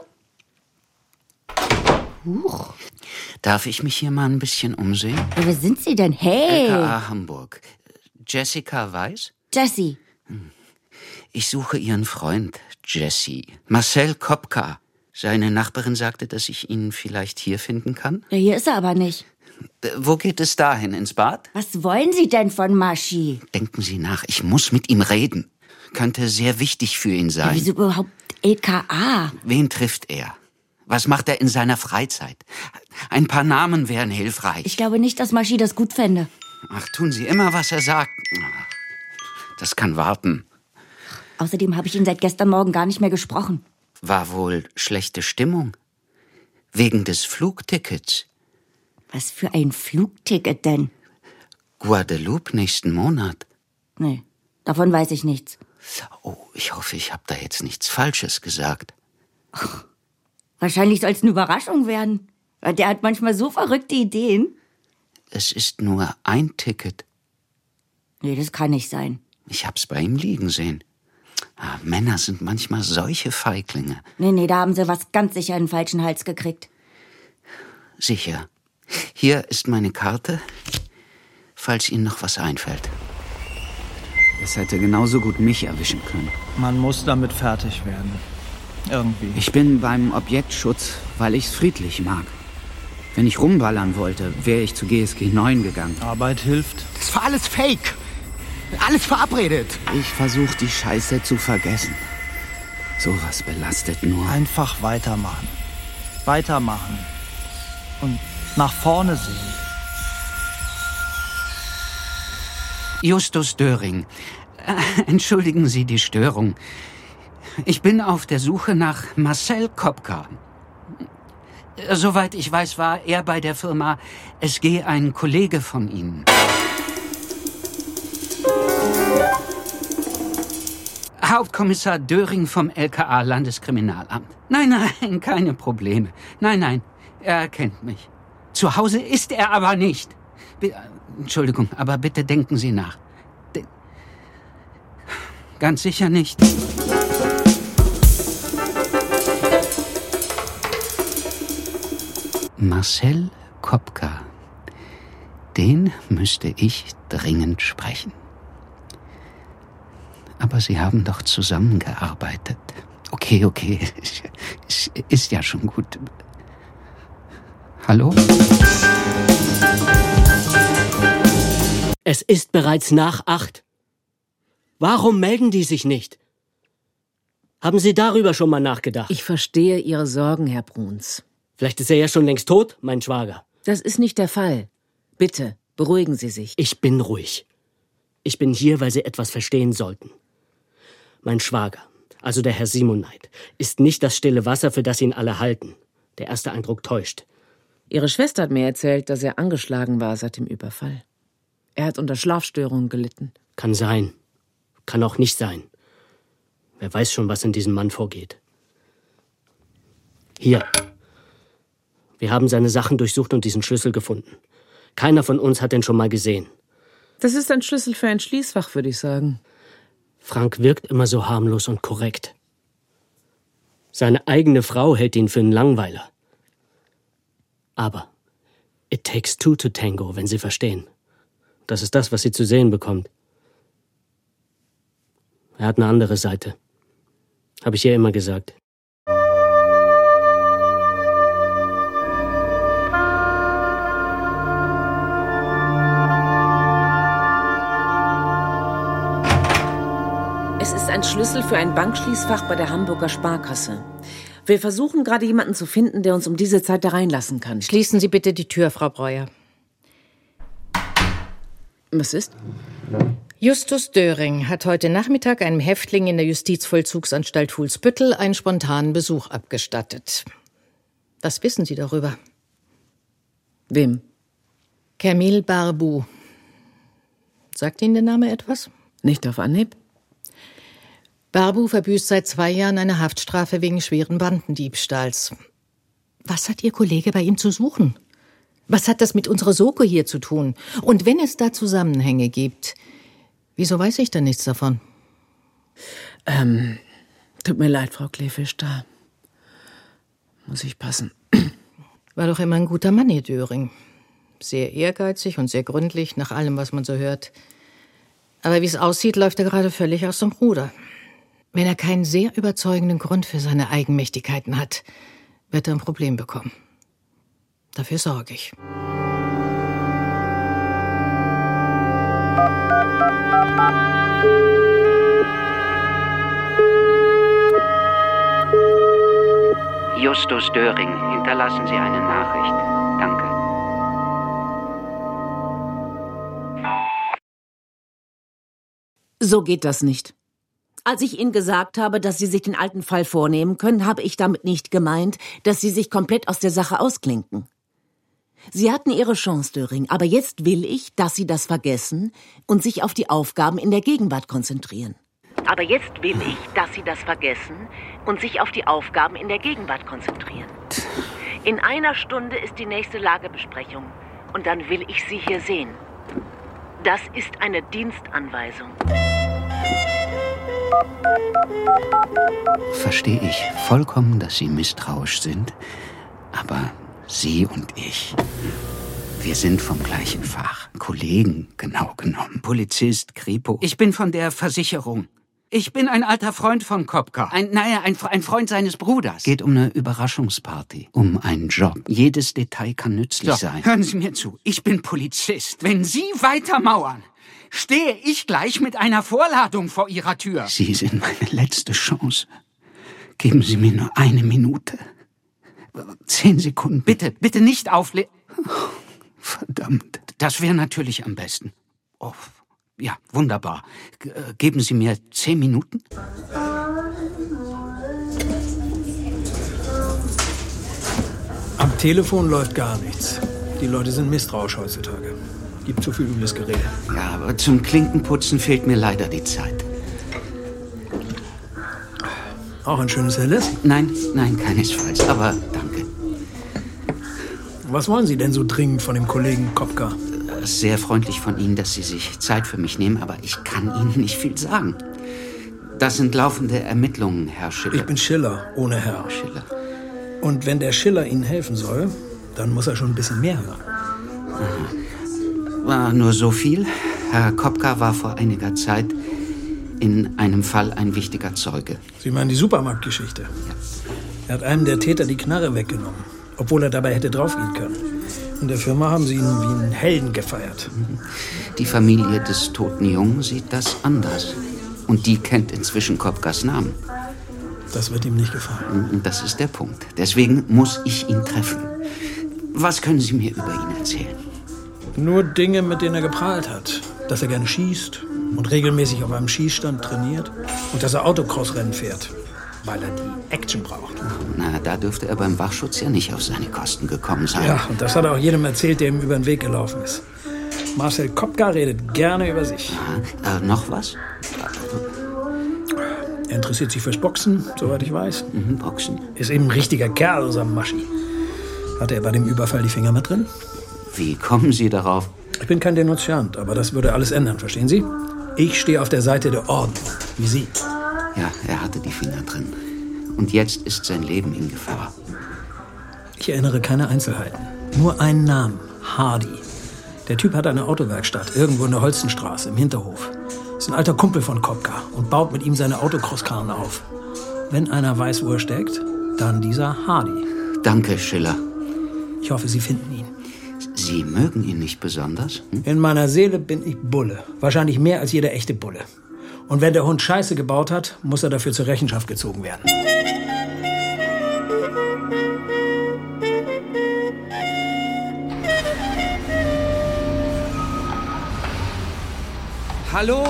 Huch. Darf ich mich hier mal ein bisschen umsehen? Ja, wer sind Sie denn? Hey! L K A Hamburg. Jessica Weiß? Jessie. Ich suche Ihren Freund, Jesse. Marcel Kopka. Seine Nachbarin sagte, dass ich ihn vielleicht hier finden kann. Ja, hier ist er aber nicht. Wo geht es dahin? Ins Bad? Was wollen Sie denn von Maschi? Denken Sie nach, ich muss mit ihm reden. Könnte sehr wichtig für ihn sein. Ja, wieso überhaupt L K A? Wen trifft er? Was macht er in seiner Freizeit? Ein paar Namen wären hilfreich. Ich glaube nicht, dass Maschi das gut fände. Ach, tun Sie immer, was er sagt. Ach, das kann warten. Außerdem habe ich ihn seit gestern Morgen gar nicht mehr gesprochen. War wohl schlechte Stimmung. Wegen des Flugtickets. Was für ein Flugticket denn? Guadeloupe nächsten Monat. Nee, davon weiß ich nichts. Oh, ich hoffe, ich habe da jetzt nichts Falsches gesagt. Ach, wahrscheinlich soll es eine Überraschung werden. Der hat manchmal so verrückte Ideen. Es ist nur ein Ticket. Nee, das kann nicht sein. Ich hab's bei ihm liegen sehen. Ah, Männer sind manchmal solche Feiglinge. Nee, nee, da haben sie was ganz sicher in den falschen Hals gekriegt. Sicher. Hier ist meine Karte, falls Ihnen noch was einfällt. Es hätte genauso gut mich erwischen können. Man muss damit fertig werden. Irgendwie. Ich bin beim Objektschutz, weil ich's friedlich mag. Wenn ich rumballern wollte, wäre ich zu G S G neun gegangen. Arbeit hilft. Das war alles Fake. Alles verabredet. Ich versuche, die Scheiße zu vergessen. Sowas belastet nur. Einfach weitermachen. Weitermachen. Und nach vorne sehen. Justus Döring. Äh, entschuldigen Sie die Störung. Ich bin auf der Suche nach Marcel Kopka. Soweit ich weiß, war er bei der Firma S G ein Kollege von Ihnen. Hauptkommissar Döring vom L K A Landeskriminalamt. Nein, nein, keine Probleme. Nein, nein, er kennt mich. Zu Hause ist er aber nicht. Be- Entschuldigung, aber bitte denken Sie nach. De- Ganz sicher nicht. Marcel Kopka. Den müsste ich dringend sprechen. Aber Sie haben doch zusammengearbeitet. Okay, okay. Es ist ja schon gut. Hallo? Es ist bereits nach acht. Warum melden die sich nicht? Haben Sie darüber schon mal nachgedacht? Ich verstehe Ihre Sorgen, Herr Bruns. Vielleicht ist er ja schon längst tot, mein Schwager. Das ist nicht der Fall. Bitte, beruhigen Sie sich. Ich bin ruhig. Ich bin hier, weil Sie etwas verstehen sollten. Mein Schwager, also der Herr Simoneit, ist nicht das stille Wasser, für das ihn alle halten. Der erste Eindruck täuscht. Ihre Schwester hat mir erzählt, dass er angeschlagen war seit dem Überfall. Er hat unter Schlafstörungen gelitten. Kann sein. Kann auch nicht sein. Wer weiß schon, was in diesem Mann vorgeht. Hier. Wir haben seine Sachen durchsucht und diesen Schlüssel gefunden. Keiner von uns hat den schon mal gesehen. Das ist ein Schlüssel für ein Schließfach, würde ich sagen. Frank wirkt immer so harmlos und korrekt. Seine eigene Frau hält ihn für einen Langweiler. Aber it takes two to tango, wenn Sie verstehen. Das ist das, was sie zu sehen bekommt. Er hat eine andere Seite. Habe ich ihr immer gesagt. Es ist ein Schlüssel für ein Bankschließfach bei der Hamburger Sparkasse. Wir versuchen gerade jemanden zu finden, der uns um diese Zeit da reinlassen kann. Schließen Sie bitte die Tür, Frau Breuer. Was ist? Justus Döring hat heute Nachmittag einem Häftling in der Justizvollzugsanstalt Fuhlsbüttel einen spontanen Besuch abgestattet. Was wissen Sie darüber? Wem? Camille Barbu. Sagt Ihnen der Name etwas? Nicht auf Anhieb. Barbu verbüßt seit zwei Jahren eine Haftstrafe wegen schweren Bandendiebstahls. Was hat Ihr Kollege bei ihm zu suchen? Was hat das mit unserer Soko hier zu tun? Und wenn es da Zusammenhänge gibt, wieso weiß ich denn nichts davon? Ähm, tut mir leid, Frau Kleefisch, da muss ich passen. War doch immer ein guter Mann, Ihr Döring. Sehr ehrgeizig und sehr gründlich, nach allem, was man so hört. Aber wie es aussieht, läuft er gerade völlig aus dem Ruder. Wenn er keinen sehr überzeugenden Grund für seine Eigenmächtigkeiten hat, wird er ein Problem bekommen. Dafür sorge ich. Justus Döring, hinterlassen Sie eine Nachricht. Danke. So geht das nicht. Als ich Ihnen gesagt habe, dass Sie sich den alten Fall vornehmen können, habe ich damit nicht gemeint, dass Sie sich komplett aus der Sache ausklinken. Sie hatten Ihre Chance, Döring, aber jetzt will ich, dass Sie das vergessen und sich auf die Aufgaben in der Gegenwart konzentrieren. Aber jetzt will ich, dass Sie das vergessen und sich auf die Aufgaben in der Gegenwart konzentrieren. In einer Stunde ist die nächste Lagebesprechung und dann will ich Sie hier sehen. Das ist eine Dienstanweisung. Verstehe ich vollkommen, dass Sie misstrauisch sind, aber Sie und ich, wir sind vom gleichen Fach. Kollegen, genau genommen. Polizist, Kripo. Ich bin von der Versicherung. Ich bin ein alter Freund von Kopka. Ein, naja, ein, ein Freund seines Bruders. Geht um eine Überraschungsparty, um einen Job. Jedes Detail kann nützlich so, sein. Hören Sie mir zu, ich bin Polizist. Wenn Sie weiter mauern, stehe ich gleich mit einer Vorladung vor Ihrer Tür. Sie sind meine letzte Chance. Geben Sie mir nur eine Minute. Zehn Sekunden. Bitte, bitte nicht auflegen. Oh, verdammt. Das wäre natürlich am besten. Oh, ja, wunderbar. G- äh, geben Sie mir zehn Minuten? Am Telefon läuft gar nichts. Die Leute sind misstrauisch heutzutage. Gibt zu viel übles Gerede. Ja, aber zum Klinkenputzen fehlt mir leider die Zeit. Auch ein schönes Helles? Nein, nein, keinesfalls. Aber danke. Was wollen Sie denn so dringend von dem Kollegen Kopka? Sehr freundlich von Ihnen, dass Sie sich Zeit für mich nehmen, aber ich kann Ihnen nicht viel sagen. Das sind laufende Ermittlungen, Herr Schiller. Ich bin Schiller, ohne Herr. Schiller. Und wenn der Schiller Ihnen helfen soll, dann muss er schon ein bisschen mehr hören. Aha. War nur so viel. Herr Kopka war vor einiger Zeit in einem Fall ein wichtiger Zeuge. Sie meinen die Supermarktgeschichte? Ja. Er hat einem der Täter die Knarre weggenommen, obwohl er dabei hätte draufgehen können. In der Firma haben sie ihn wie einen Helden gefeiert. Die Familie des toten Jungen sieht das anders. Und die kennt inzwischen Kopkas Namen. Das wird ihm nicht gefallen. Und das ist der Punkt. Deswegen muss ich ihn treffen. Was können Sie mir über ihn erzählen? Nur Dinge, mit denen er geprahlt hat. Dass er gerne schießt und regelmäßig auf einem Schießstand trainiert. Und dass er Autocross-Rennen fährt, weil er die Action braucht. Na, da dürfte er beim Wachschutz ja nicht auf seine Kosten gekommen sein. Ja, und das hat er auch jedem erzählt, der ihm über den Weg gelaufen ist. Marcel Kopka redet gerne über sich. Äh, noch was? Er interessiert sich fürs Boxen, soweit ich weiß. Mhm, Boxen. Ist eben ein richtiger Kerl, unser Maschi. Hatte er bei dem Überfall die Finger mit drin? Wie kommen Sie darauf? Ich bin kein Denunziant, aber das würde alles ändern, verstehen Sie? Ich stehe auf der Seite der Ordnung, wie Sie. Ja, er hatte die Finger drin. Und jetzt ist sein Leben in Gefahr. Ich erinnere keine Einzelheiten. Nur einen Namen. Hardy. Der Typ hat eine Autowerkstatt, irgendwo in der Holzenstraße, im Hinterhof. Ist ein alter Kumpel von Kopka und baut mit ihm seine Autocross-Karren auf. Wenn einer weiß, wo er steckt, dann dieser Hardy. Danke, Schiller. Ich hoffe, Sie finden ihn. Sie mögen ihn nicht besonders? Hm? In meiner Seele bin ich Bulle. Wahrscheinlich mehr als jeder echte Bulle. Und wenn der Hund Scheiße gebaut hat, muss er dafür zur Rechenschaft gezogen werden. Hallo?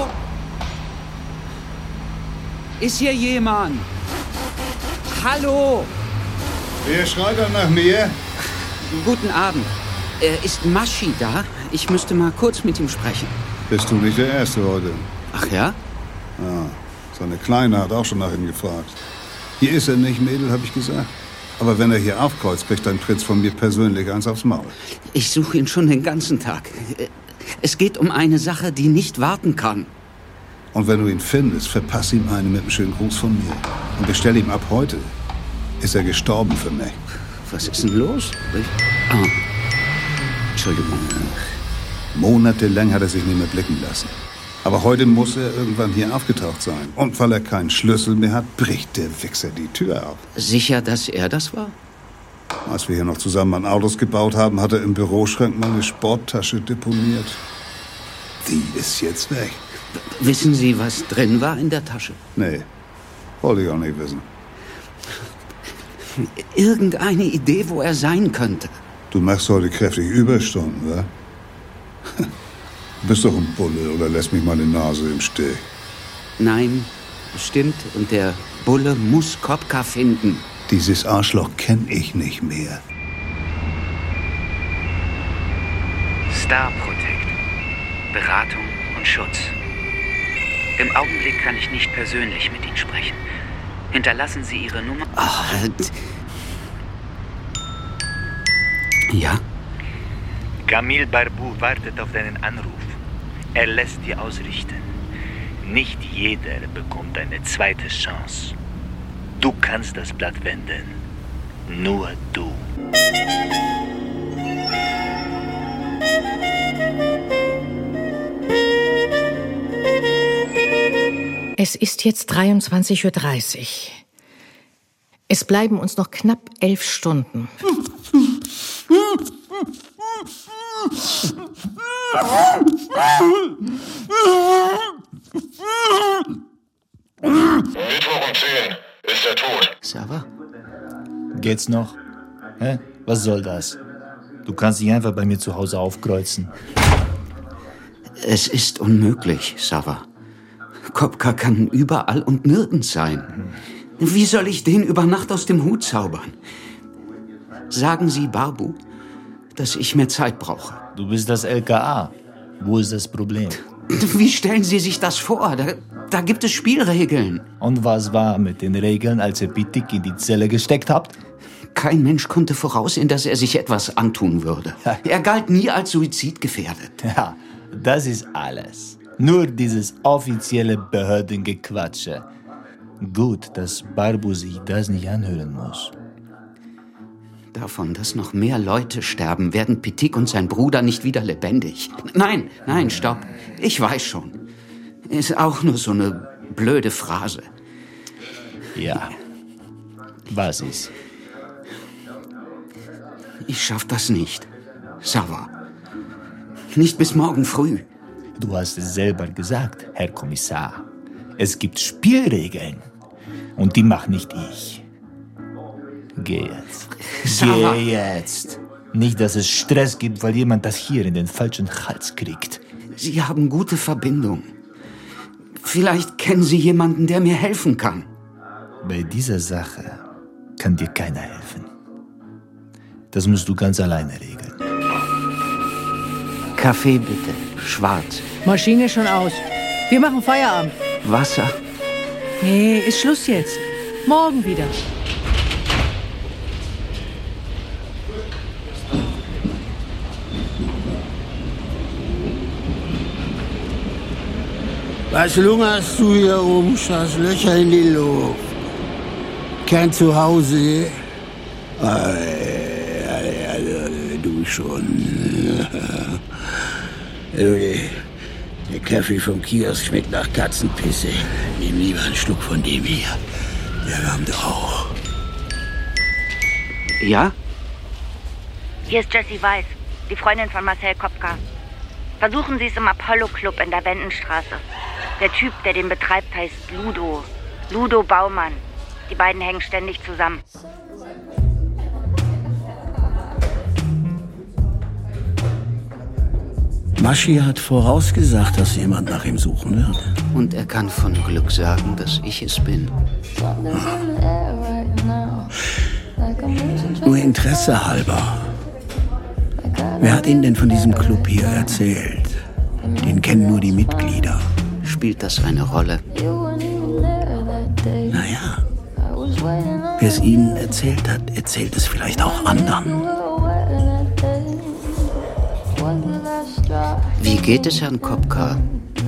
Ist hier jemand? Hallo? Wer schreit da nach mir? Guten Abend. Äh, ist Maschi da? Ich müsste mal kurz mit ihm sprechen. Bist du nicht der Erste heute? Ach ja? Ja, seine Kleine hat auch schon nach ihm gefragt. Hier ist er nicht, Mädel, habe ich gesagt. Aber wenn er hier aufkreuzt, kriegt ein Prinz von mir persönlich eins aufs Maul. Ich suche ihn schon den ganzen Tag. Es geht um eine Sache, die nicht warten kann. Und wenn du ihn findest, verpass ihm eine mit einem schönen Gruß von mir. Und bestell ihm ab heute. Ist er gestorben für mich. Was ist denn los? Ah. Entschuldigung. Monatelang hat er sich nicht mehr blicken lassen. Aber heute muss er irgendwann hier aufgetaucht sein. Und weil er keinen Schlüssel mehr hat, bricht der Wichser die Tür auf. Sicher, dass er das war? Als wir hier noch zusammen an Autos gebaut haben, hat er im Büroschrank meine Sporttasche deponiert. Die ist jetzt weg. Wissen Sie, was drin war in der Tasche? Nee, wollte ich auch nicht wissen. Irgendeine Idee, wo er sein könnte? Du machst heute kräftig Überstunden, wa? Du bist doch ein Bulle oder lässt mich meine Nase im Stich. Nein, stimmt. Und der Bulle muss Kopka finden. Dieses Arschloch kenn ich nicht mehr. Star Protect. Beratung und Schutz. Im Augenblick kann ich nicht persönlich mit Ihnen sprechen. Hinterlassen Sie Ihre Nummer. Ach, ja? Camille Barbu wartet auf deinen Anruf. Er lässt dir ausrichten. Nicht jeder bekommt eine zweite Chance. Du kannst das Blatt wenden. Nur du. Es ist jetzt dreiundzwanzig Uhr dreißig. Es bleiben uns noch knapp elf Stunden. Mittwoch um zehn ist er tot. Sava? Geht's noch? Hä? Was soll das? Du kannst dich einfach bei mir zu Hause aufkreuzen. Es ist unmöglich, Sava. Kopka kann überall und nirgends sein. Wie soll ich den über Nacht aus dem Hut zaubern? Sagen Sie Barbu, dass ich mehr Zeit brauche. Du bist das L K A. Wo ist das Problem? Wie stellen Sie sich das vor? Da, da gibt es Spielregeln. Und was war mit den Regeln, als ihr Pitik in die Zelle gesteckt habt? Kein Mensch konnte voraussehen, dass er sich etwas antun würde. Er galt nie als suizidgefährdet. Ja, das ist alles. Nur dieses offizielle Behördengequatsche. Gut, dass Barbu sich das nicht anhören muss. Davon, dass noch mehr Leute sterben, werden Pitik und sein Bruder nicht wieder lebendig. Nein, nein, stopp. Ich weiß schon. Ist auch nur so eine blöde Phrase. Ja. Was ist? Ich schaff das nicht. Sava. Nicht bis morgen früh. Du hast es selber gesagt, Herr Kommissar. Es gibt Spielregeln. Und die mache nicht ich. Geh jetzt. Sava. Geh jetzt. Nicht, dass es Stress gibt, weil jemand das hier in den falschen Hals kriegt. Sie haben gute Verbindung. Vielleicht kennen Sie jemanden, der mir helfen kann. Bei dieser Sache kann dir keiner helfen. Das musst du ganz alleine regeln. Kaffee bitte, schwarz. Maschine schon aus. Wir machen Feierabend. Wasser? Nee, ist Schluss jetzt. Morgen wieder. Was lungerst du hier rum? Schaust Löcher in die Luft. Kein Zuhause. Du schon. Der Kaffee vom Kiosk schmeckt nach Katzenpisse. Nimm lieber einen Schluck von dem hier. Der wärmt auch. Ja? Hier ist Jessie Weiß, die Freundin von Marcel Kopka. Versuchen Sie es im Apollo Club in der Wendenstraße. Der Typ, der den betreibt, heißt Ludo. Ludo Baumann. Die beiden hängen ständig zusammen. Maschi hat vorausgesagt, dass jemand nach ihm suchen wird. Und er kann von Glück sagen, dass ich es bin. Nur Interesse halber. Wer hat Ihnen denn von diesem Club hier erzählt? Den kennen nur die Mitglieder. Spielt das eine Rolle? Naja, wer es Ihnen erzählt hat, erzählt es vielleicht auch anderen. Wie geht es Herrn Kopka?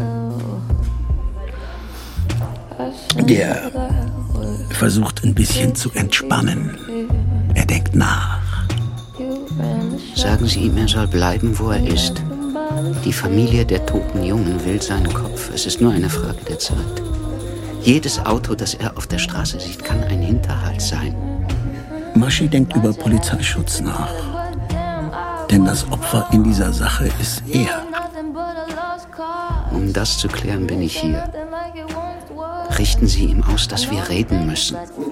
Der versucht ein bisschen zu entspannen. Er denkt nach. Sagen Sie ihm, er soll bleiben, wo er ist. Die Familie der toten Jungen will seinen Kopf. Es ist nur eine Frage der Zeit. Jedes Auto, das er auf der Straße sieht, kann ein Hinterhalt sein. Maschi denkt über Polizeischutz nach. Denn das Opfer in dieser Sache ist er. Um das zu klären, bin ich hier. Richten Sie ihm aus, dass wir reden müssen.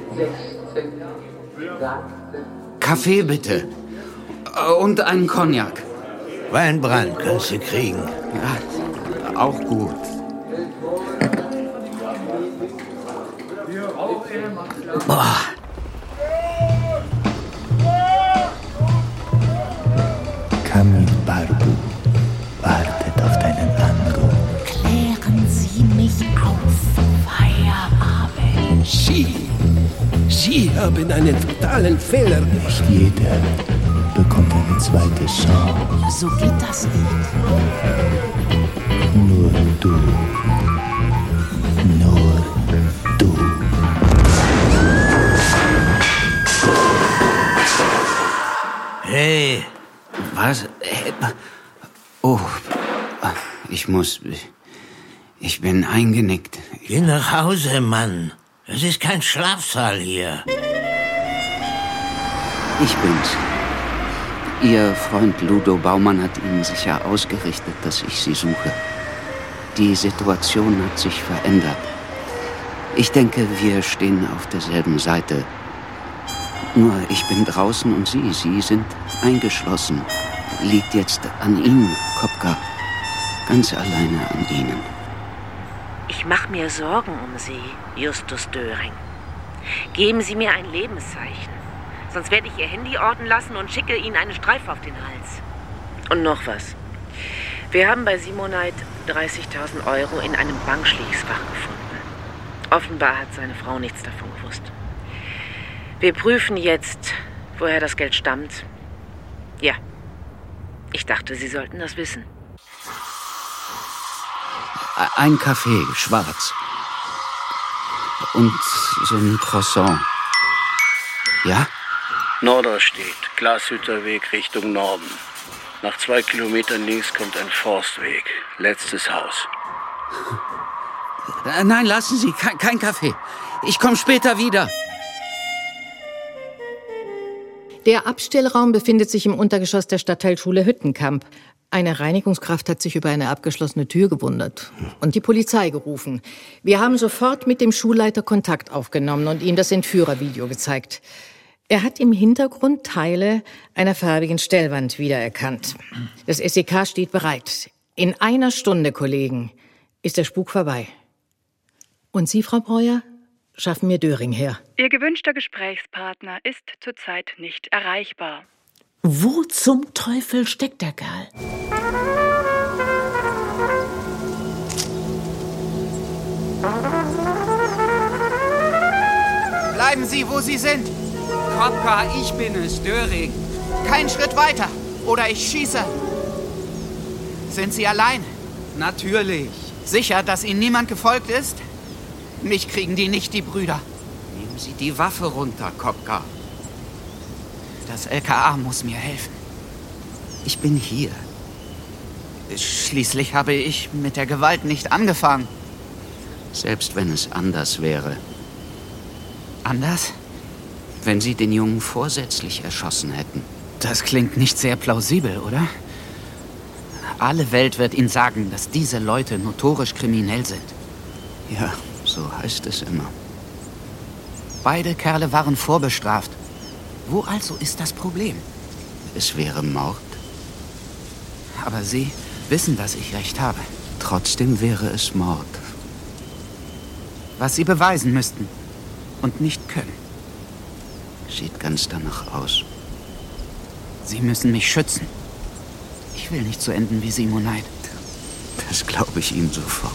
Kaffee bitte. Und einen Cognac. Weinbrand kannst du kriegen. Ja, auch gut. Boah. Camille Barbu wartet auf deinen Anruf. Klären Sie mich auf. Feierabend. Sie, Sie haben einen fatalen Fehler gemacht. Jeder bekommt eine zweite Chance. So geht das nicht. Nur du. Nur du. Hey. Was? Oh, ich muss... Ich bin eingenickt. Geh nach Hause, Mann. Es ist kein Schlafsaal hier. Ich bin's. Ihr Freund Ludo Baumann hat Ihnen sicher ausgerichtet, dass ich Sie suche. Die Situation hat sich verändert. Ich denke, wir stehen auf derselben Seite. Nur ich bin draußen und Sie, Sie sind eingeschlossen. Liegt jetzt an Ihnen, Kopka. Ganz alleine an Ihnen. Ich mache mir Sorgen um Sie, Justus Döring. Geben Sie mir ein Lebenszeichen. Sonst werde ich Ihr Handy orten lassen und schicke Ihnen eine Streife auf den Hals. Und noch was. Wir haben bei Simonite dreißigtausend Euro in einem Bankschließfach gefunden. Offenbar hat seine Frau nichts davon gewusst. Wir prüfen jetzt, woher das Geld stammt. Ja, ich dachte, Sie sollten das wissen. Ein Kaffee, schwarz. Und so ein Croissant. Ja? Norderstedt, Glashütterweg Richtung Norden. Nach zwei Kilometern links kommt ein Forstweg. Letztes Haus. Nein, lassen Sie, kein, kein Kaffee. Ich komme später wieder. Der Abstellraum befindet sich im Untergeschoss der Stadtteilschule Hüttenkamp. Eine Reinigungskraft hat sich über eine abgeschlossene Tür gewundert und die Polizei gerufen. Wir haben sofort mit dem Schulleiter Kontakt aufgenommen und ihm das Entführervideo gezeigt. Er hat im Hintergrund Teile einer farbigen Stellwand wiedererkannt. Das S E K steht bereit. In einer Stunde, Kollegen, ist der Spuk vorbei. Und Sie, Frau Breuer, schaffen mir Döring her. Ihr gewünschter Gesprächspartner ist zurzeit nicht erreichbar. Wo zum Teufel steckt der Kerl? Sie, wo Sie sind! Kopka, ich bin es, Döring. Kein Schritt weiter, oder ich schieße. Sind Sie allein? Natürlich. Sicher, dass Ihnen niemand gefolgt ist? Mich kriegen die nicht, die Brüder. Nehmen Sie die Waffe runter, Kopka. Das L K A muss mir helfen. Ich bin hier. Schließlich habe ich mit der Gewalt nicht angefangen. Selbst wenn es anders wäre. Anders? Wenn Sie den Jungen vorsätzlich erschossen hätten. Das klingt nicht sehr plausibel, oder? Alle Welt wird Ihnen sagen, dass diese Leute notorisch kriminell sind. Ja, so heißt es immer. Beide Kerle waren vorbestraft. Wo also ist das Problem? Es wäre Mord. Aber Sie wissen, dass ich recht habe. Trotzdem wäre es Mord. Was Sie beweisen müssten und nicht können. Sieht ganz danach aus. Sie müssen mich schützen. Ich will nicht so enden wie Simonite. Das glaube ich Ihnen sofort.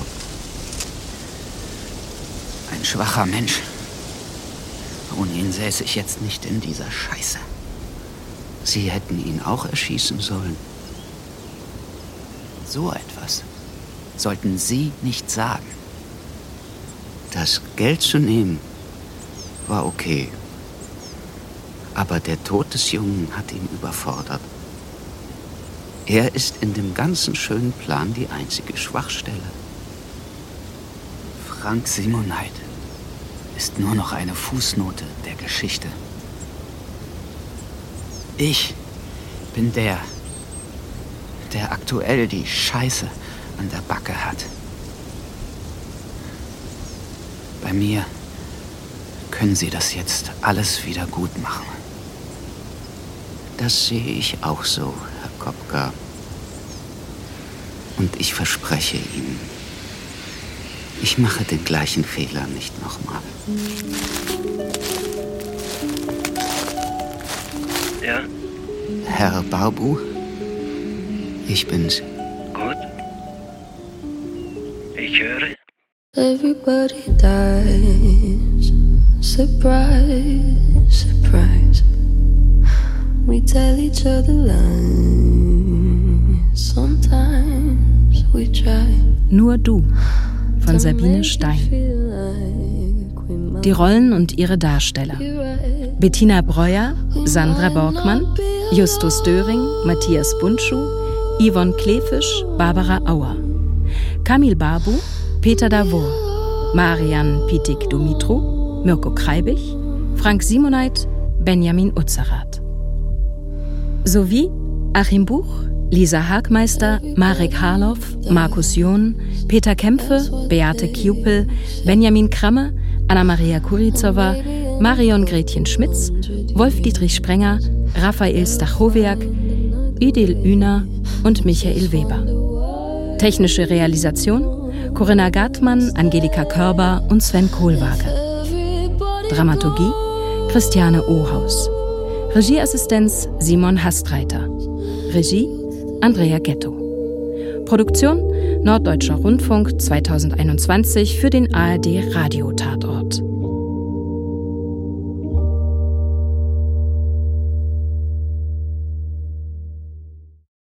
Ein schwacher Mensch. Ohne ihn säße ich jetzt nicht in dieser Scheiße. Sie hätten ihn auch erschießen sollen. So etwas sollten Sie nicht sagen. Das Geld zu nehmen war okay. Aber der Tod des Jungen hat ihn überfordert. Er ist in dem ganzen schönen Plan die einzige Schwachstelle. Frank Simonite ist nur noch eine Fußnote der Geschichte. Ich bin der, der aktuell die Scheiße an der Backe hat. Bei mir können Sie das jetzt alles wieder gut machen. Das sehe ich auch so, Herr Kopka. Und ich verspreche Ihnen, ich mache den gleichen Fehler nicht nochmal. Ja? Herr Barbu, ich bin's. Gut. Ich höre. Everybody dies. Surprise, surprise. We tell each other lies. Sometimes we try. Nur du von Sabine Stein. Die Rollen und ihre Darsteller: Bettina Breuer, Sandra Borgmann, Justus Döring, Matthias Bundschuh, Yvonne Klefisch, Barbara Auer. Kamil Barbu, Peter Davor, Marian Pitik-Dumitru, Mirko Kreibich, Frank Simonite, Benjamin Utzerath. Sowie Achim Buch, Lisa Hagmeister, Marek Harloff, Markus John, Peter Kämpfe, Beate Kiupel, Benjamin Kramme, Anna-Maria Kurizowa, Marion Gretchen Schmitz, Wolf-Dietrich Sprenger, Raphael Stachowiak, Idil Üner und Michael Weber. Technische Realisation Corinna Gartmann, Angelika Körber und Sven Kohlwaage. Dramaturgie Christiane Ohaus. Regieassistenz Simon Hastreiter. Regie Andrea Ghetto. Produktion Norddeutscher Rundfunk zweitausendeinundzwanzig für den A R D Radiotatort.